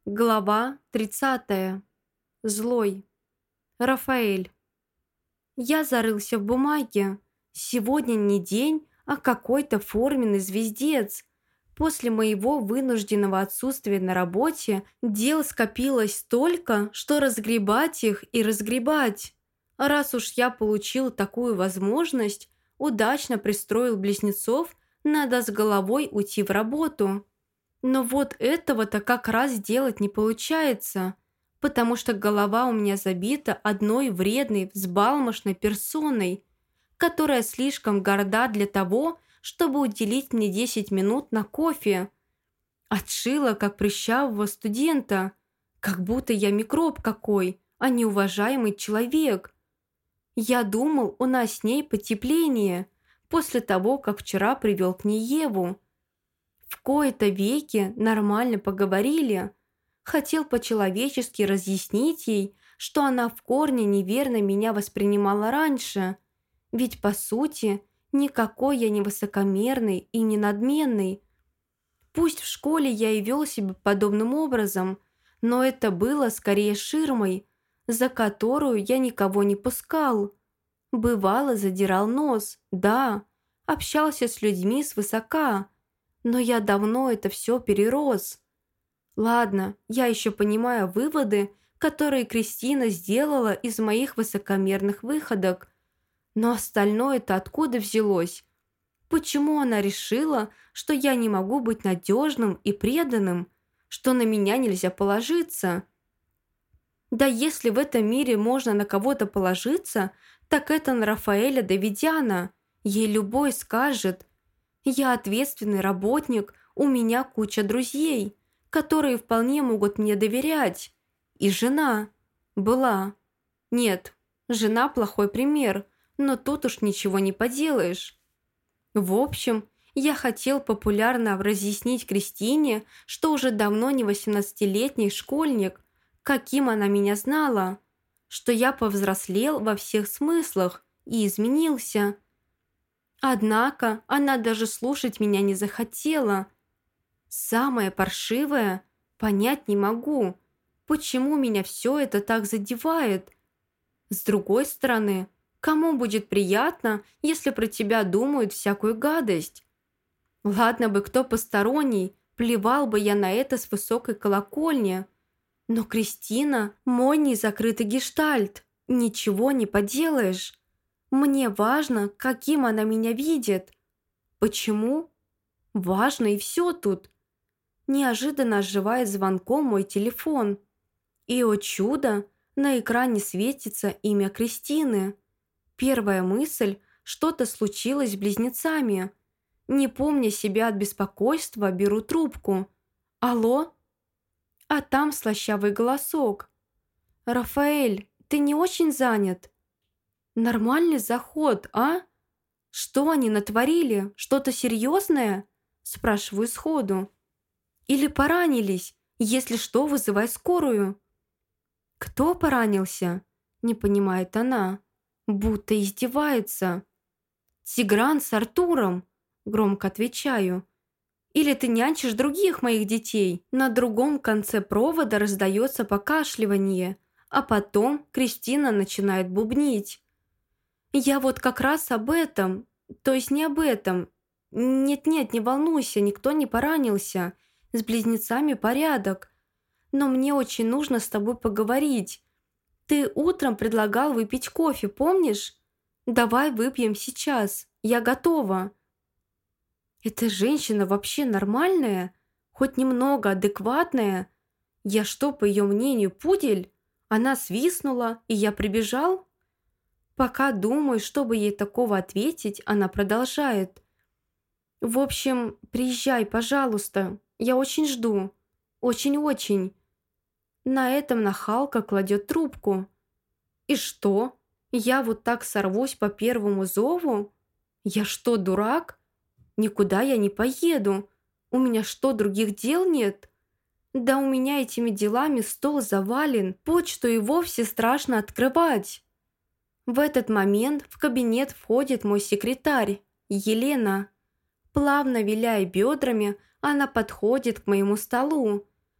Глава 30. Злой. Рафаэль. Я зарылся в бумаге. Сегодня не день, а какой-то форменный звездец. После моего вынужденного отсутствия на работе дел скопилось столько, что разгребать их и разгребать. Раз уж я получил такую возможность, удачно пристроил близнецов, надо с головой уйти в работу. Но вот этого-то как раз делать не получается, потому что голова у меня забита одной вредной, взбалмошной персоной, которая слишком горда для того, чтобы уделить мне 10 минут на кофе. Отшила, как прыщавого студента, как будто я микроб какой, а не уважаемый человек. Я думал, у нас с ней потепление, после того, как вчера привел к ней Еву. В кои-то веки нормально поговорили. Хотел по-человечески разъяснить ей, что она в корне неверно меня воспринимала раньше. Ведь, по сути, никакой я не высокомерный и не надменный. Пусть в школе я и вел себя подобным образом, но это было скорее ширмой, за которую я никого не пускал. Бывало, задирал нос, да, общался с людьми свысока, но я давно это все перерос. Ладно, я еще понимаю выводы, которые Кристина сделала из моих высокомерных выходок. Но остальное-то откуда взялось? Почему она решила, что я не могу быть надежным и преданным, что на меня нельзя положиться? Да если в этом мире можно на кого-то положиться, так это на Рафаэля Давидяна. Ей любой скажет: я ответственный работник, у меня куча друзей, которые вполне могут мне доверять. И жена. Была. Нет, жена плохой пример, но тут уж ничего не поделаешь. В общем, я хотел популярно разъяснить Кристине, что уже давно не 18-летний школьник, каким она меня знала, что я повзрослел во всех смыслах и изменился. Однако она даже слушать меня не захотела. Самое паршивое, понять не могу, почему меня все это так задевает. С другой стороны, кому будет приятно, если про тебя думают всякую гадость? Ладно бы кто посторонний, плевал бы я на это с высокой колокольни. Но Кристина– мой незакрытый гештальт, ничего не поделаешь. Мне важно, каким она меня видит. Почему? Важно и все тут. Неожиданно оживает звонком мой телефон. И, о чудо, на экране светится имя Кристины. Первая мысль – что-то случилось с близнецами. Не помня себя от беспокойства, беру трубку. Алло? А там слащавый голосок. «Рафаэль, ты не очень занят?» «Нормальный заход, а? Что они натворили? Что-то серьезное?» Спрашиваю сходу. «Или поранились? Если что, вызывай скорую». «Кто поранился?» Не понимает она. Будто издевается. «Тигран с Артуром», громко отвечаю. «Или ты нянчишь других моих детей?» На другом конце провода раздается покашливание, а потом Кристина начинает бубнить. «Я вот как раз об этом, то есть не об этом. Нет-нет, не волнуйся, никто не поранился. С близнецами порядок. Но мне очень нужно с тобой поговорить. Ты утром предлагал выпить кофе, помнишь? Давай выпьем сейчас, я готова». Эта женщина вообще нормальная? Хоть немного адекватная? Я что, по ее мнению, пудель? Она свистнула, и я прибежал? Пока думаю, чтобы ей такого ответить, она продолжает. «В общем, приезжай, пожалуйста. Я очень жду. Очень-очень». На этом нахалка кладет трубку. «И что? Я вот так сорвусь по первому зову? Я что, дурак? Никуда я не поеду. У меня что, других дел нет? Да у меня этими делами стол завален, почту и вовсе страшно открывать». В этот момент в кабинет входит мой секретарь, Елена. Плавно виляя бедрами, она подходит к моему столу.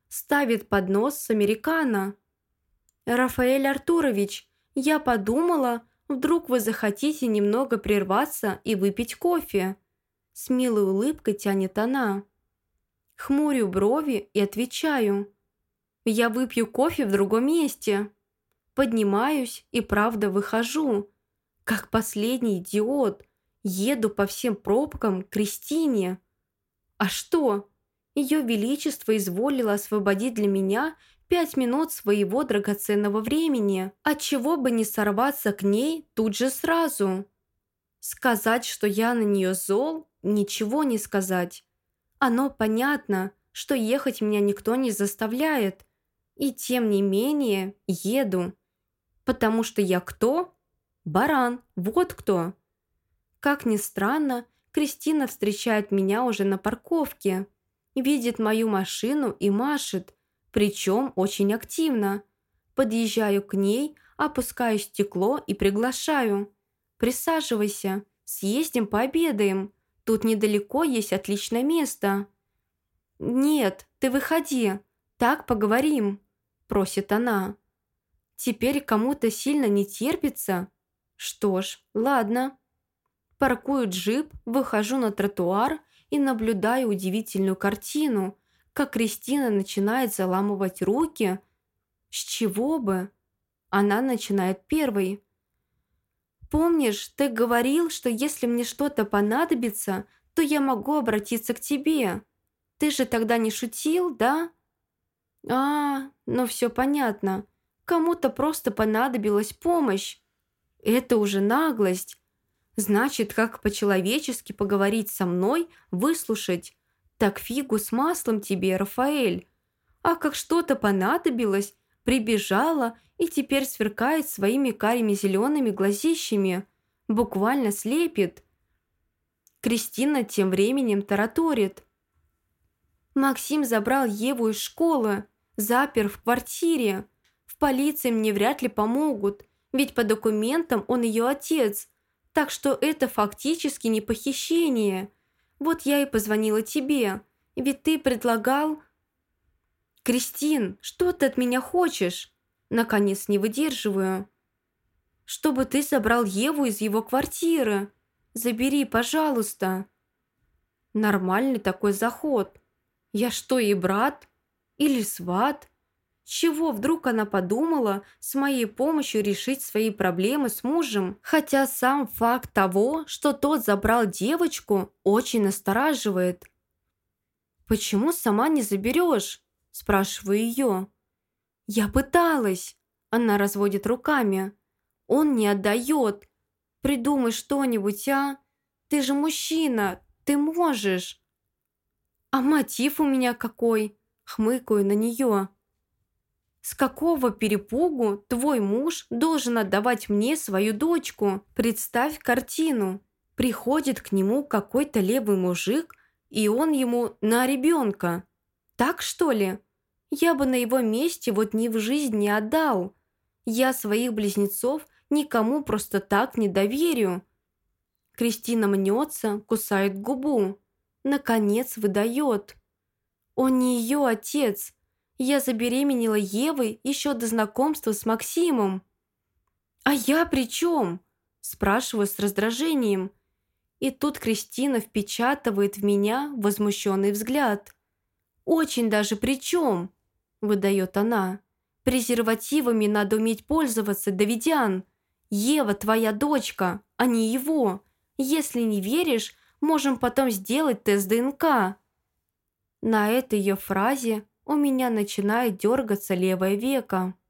ставит поднос с американо. «Рафаэль Артурович, я подумала, вдруг вы захотите немного прерваться и выпить кофе?» С милой улыбкой тянет она. Хмурю брови и отвечаю: «Я выпью кофе в другом месте». Поднимаюсь и правда выхожу. Как последний идиот. Еду по всем пробкам к Кристине. А что? Ее Величество изволило освободить для меня 5 минут своего драгоценного времени. Отчего бы не сорваться к ней тут же сразу? Сказать, что я на нее зол, ничего не сказать. Оно понятно, что ехать меня никто не заставляет. И тем не менее еду. Потому что я кто? Баран, вот кто. Как ни странно, Кристина встречает меня уже на парковке. Видит мою машину и машет, причем очень активно. Подъезжаю к ней, опускаю стекло и приглашаю. «Присаживайся, съездим пообедаем. Тут недалеко есть отличное место». «Нет, ты выходи, так поговорим», – просит она. Теперь кому-то сильно не терпится? Что ж, ладно. Паркую джип, выхожу на тротуар и наблюдаю удивительную картину, как Кристина начинает заламывать руки. С чего бы? Она начинает первой. «Помнишь, ты говорил, что если мне что-то понадобится, то я могу обратиться к тебе? Ты же тогда не шутил, да?» Ну все понятно. Кому-то просто понадобилась помощь. Это уже наглость. Значит, как по-человечески поговорить со мной, выслушать. Так фигу с маслом тебе, Рафаэль. А как что-то понадобилось, прибежала и теперь сверкает своими карими зелеными глазищами. Буквально слепит. Кристина тем временем тараторит. Максим забрал Еву из школы, запер в квартире. В полиции мне вряд ли помогут, ведь по документам он ее отец, так что это фактически не похищение. Вот я и позвонила тебе, ведь ты предлагал... «Кристин, что ты от меня хочешь?» Наконец не выдерживаю. «Чтобы ты забрал Еву из его квартиры. Забери, пожалуйста». Нормальный такой заход. Я что, ей брат? Или сват? Чего вдруг она подумала с моей помощью решить свои проблемы с мужем, хотя сам факт того, что тот забрал девочку, очень настораживает. «Почему сама не заберешь?» – спрашиваю ее. «Я пыталась», – она разводит руками. «Он не отдает. Придумай что-нибудь, а? Ты же мужчина, ты можешь». «А мотив у меня какой?» – хмыкаю на нее. «С какого перепугу твой муж должен отдавать мне свою дочку? Представь картину. Приходит к нему какой-то левый мужик, и он ему на ребенка. Так что ли? Я бы на его месте вот ни в жизнь не отдал. Я своих близнецов никому просто так не доверю». Кристина мнется, кусает губу. Наконец выдает. «Он не ее отец. Я забеременела Евой еще до знакомства с Максимом». «А я при чем?» – спрашиваю с раздражением. И тут Кристина впечатывает в меня возмущенный взгляд. «Очень даже при чем?» – выдает она. «Презервативами надо уметь пользоваться, Давидян. Ева твоя дочка, а не его. Если не веришь, можем потом сделать тест ДНК». На этой ее фразе у меня начинает дергаться левое веко.